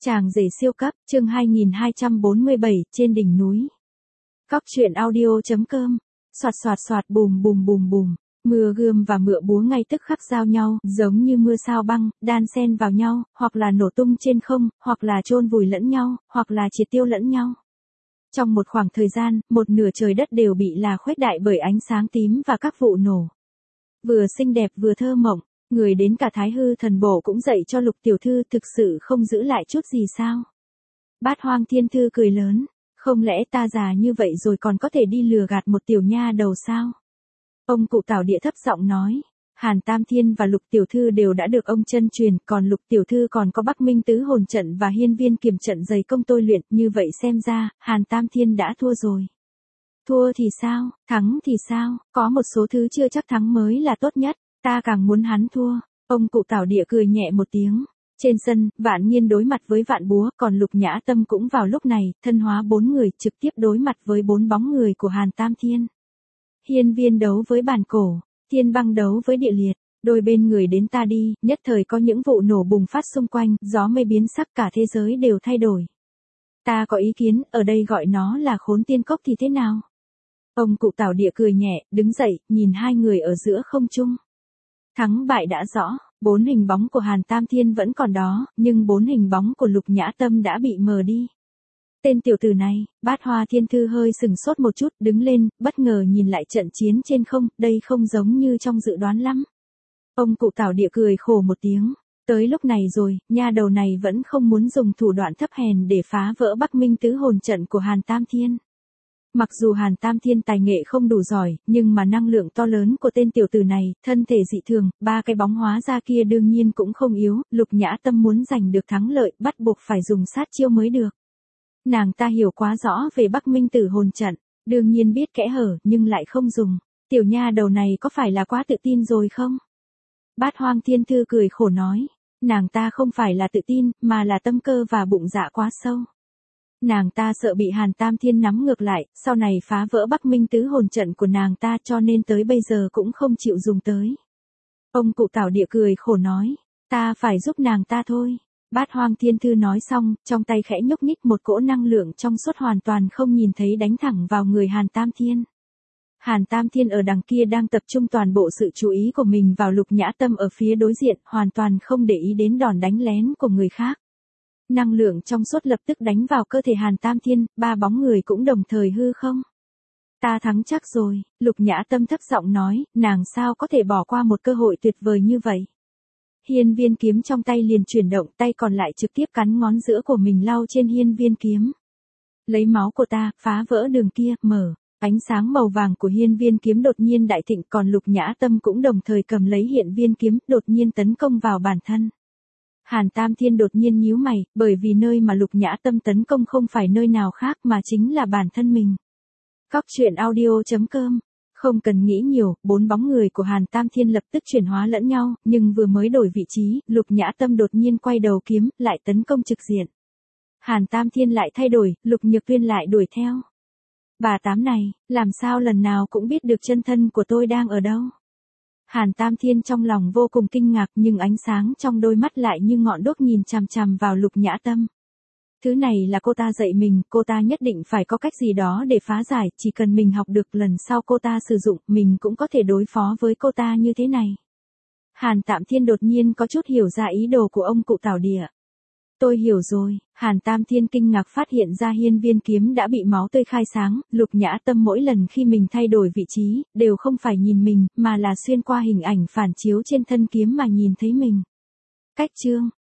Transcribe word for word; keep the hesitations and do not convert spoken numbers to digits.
Chàng rể siêu cấp, chương hai nghìn hai trăm bốn mươi bảy, trên đỉnh núi. Cóc truyện audio.com. Soạt soạt soạt bùm bùm bùm bùm. Mưa gươm và mựa búa ngay tức khắc giao nhau, giống như mưa sao băng, đan xen vào nhau, hoặc là nổ tung trên không, hoặc là chôn vùi lẫn nhau, hoặc là triệt tiêu lẫn nhau. Trong một khoảng thời gian, một nửa trời đất đều bị là khuếch đại bởi ánh sáng tím và các vụ nổ. Vừa xinh đẹp vừa thơ mộng. Người đến cả Thái Hư thần bổ cũng dạy cho Lục tiểu thư, thực sự không giữ lại chút gì sao? Bát Hoang Thiên Thư cười lớn, không lẽ ta già như vậy rồi còn có thể đi lừa gạt một tiểu nha đầu sao? Ông cụ Tảo Địa thấp giọng nói, Hàn Tam Thiên và Lục tiểu thư đều đã được ông chân truyền, còn Lục tiểu thư còn có Bắc Minh Tứ Hồn trận và Hiên Viên Kiềm trận dày công tôi luyện, như vậy xem ra, Hàn Tam Thiên đã thua rồi. Thua thì sao, thắng thì sao, có một số thứ chưa chắc thắng mới là tốt nhất. Ta càng muốn hắn thua. Ông cụ Tảo Địa cười nhẹ một tiếng. Trên sân, Vạn Nhiên đối mặt với Vạn Búa, còn Lục Nhã Tâm cũng vào lúc này, thân hóa bốn người, trực tiếp đối mặt với bốn bóng người của Hàn Tam Thiên. Hiên Viên đấu với Bàn Cổ, Thiên Băng đấu với Địa Liệt, đôi bên người đến ta đi, nhất thời có những vụ nổ bùng phát xung quanh, gió mây biến sắc, cả thế giới đều thay đổi. Ta có ý kiến, ở đây gọi nó là Khốn Tiên Cốc thì thế nào? Ông cụ Tảo Địa cười nhẹ, đứng dậy, nhìn hai người ở giữa không trung. Thắng bại đã rõ, bốn hình bóng của Hàn Tam Thiên vẫn còn đó, nhưng bốn hình bóng của Lục Nhã Tâm đã bị mờ đi. Tên tiểu tử này, Bát Hoa Thiên Thư hơi sừng sốt một chút, đứng lên, bất ngờ nhìn lại trận chiến trên không, đây không giống như trong dự đoán lắm. Ông cụ Tảo Địa cười khổ một tiếng, tới lúc này rồi, nha đầu này vẫn không muốn dùng thủ đoạn thấp hèn để phá vỡ Bắc Minh Tứ Hồn trận của Hàn Tam Thiên. Mặc dù Hàn Tam Thiên tài nghệ không đủ giỏi, nhưng mà năng lượng to lớn của tên tiểu tử này, thân thể dị thường, ba cái bóng hóa ra kia đương nhiên cũng không yếu, Lục Nhã Tâm muốn giành được thắng lợi, bắt buộc phải dùng sát chiêu mới được. Nàng ta hiểu quá rõ về Bắc Minh Tử Hồn trận, đương nhiên biết kẽ hở, nhưng lại không dùng. Tiểu nha đầu này có phải là quá tự tin rồi không? Bát Hoang Thiên Thư cười khổ nói, nàng ta không phải là tự tin, mà là tâm cơ và bụng dạ quá sâu. Nàng ta sợ bị Hàn Tam Thiên nắm ngược lại, sau này phá vỡ Bắc Minh Tứ Hồn trận của nàng ta, cho nên tới bây giờ cũng không chịu dùng tới. Ông cụ Tảo Địa cười khổ nói, ta phải giúp nàng ta thôi. Bát Hoang Thiên Thư nói xong, trong tay khẽ nhúc nhích một cỗ năng lượng trong suốt hoàn toàn không nhìn thấy đánh thẳng vào người Hàn Tam Thiên. Hàn Tam Thiên ở đằng kia đang tập trung toàn bộ sự chú ý của mình vào Lục Nhã Tâm ở phía đối diện, hoàn toàn không để ý đến đòn đánh lén của người khác. Năng lượng trong suốt lập tức đánh vào cơ thể Hàn Tam Thiên, ba bóng người cũng đồng thời hư không. Ta thắng chắc rồi, Lục Nhã Tâm thấp giọng nói, nàng sao có thể bỏ qua một cơ hội tuyệt vời như vậy. Hiên Viên kiếm trong tay liền chuyển động, tay còn lại trực tiếp cắn ngón giữa của mình lau trên Hiên Viên kiếm. Lấy máu của ta, phá vỡ đường kia, mở. Ánh sáng màu vàng của Hiên Viên kiếm đột nhiên đại thịnh, còn Lục Nhã Tâm cũng đồng thời cầm lấy Hiên Viên kiếm, đột nhiên tấn công vào bản thân. Hàn Tam Thiên đột nhiên nhíu mày, bởi vì nơi mà Lục Nhã Tâm tấn công không phải nơi nào khác mà chính là bản thân mình. Cóc truyện audio.com. Không cần nghĩ nhiều, bốn bóng người của Hàn Tam Thiên lập tức chuyển hóa lẫn nhau, nhưng vừa mới đổi vị trí, Lục Nhã Tâm đột nhiên quay đầu kiếm, lại tấn công trực diện. Hàn Tam Thiên lại thay đổi, Lục Nhược Tuyên lại đuổi theo. Bà tám này, làm sao lần nào cũng biết được chân thân của tôi đang ở đâu? Hàn Tam Thiên trong lòng vô cùng kinh ngạc, nhưng ánh sáng trong đôi mắt lại như ngọn đuốc nhìn chằm chằm vào Lục Nhã Tâm. Thứ này là cô ta dạy mình, cô ta nhất định phải có cách gì đó để phá giải, chỉ cần mình học được lần sau cô ta sử dụng, mình cũng có thể đối phó với cô ta như thế này. Hàn Tam Thiên đột nhiên có chút hiểu ra ý đồ của ông cụ Tảo Địa. Tôi hiểu rồi, Hàn Tam Thiên kinh ngạc phát hiện ra Hiên Viên kiếm đã bị máu tươi khai sáng, Lục Nhã Tâm mỗi lần khi mình thay đổi vị trí, đều không phải nhìn mình, mà là xuyên qua hình ảnh phản chiếu trên thân kiếm mà nhìn thấy mình. Cách chương,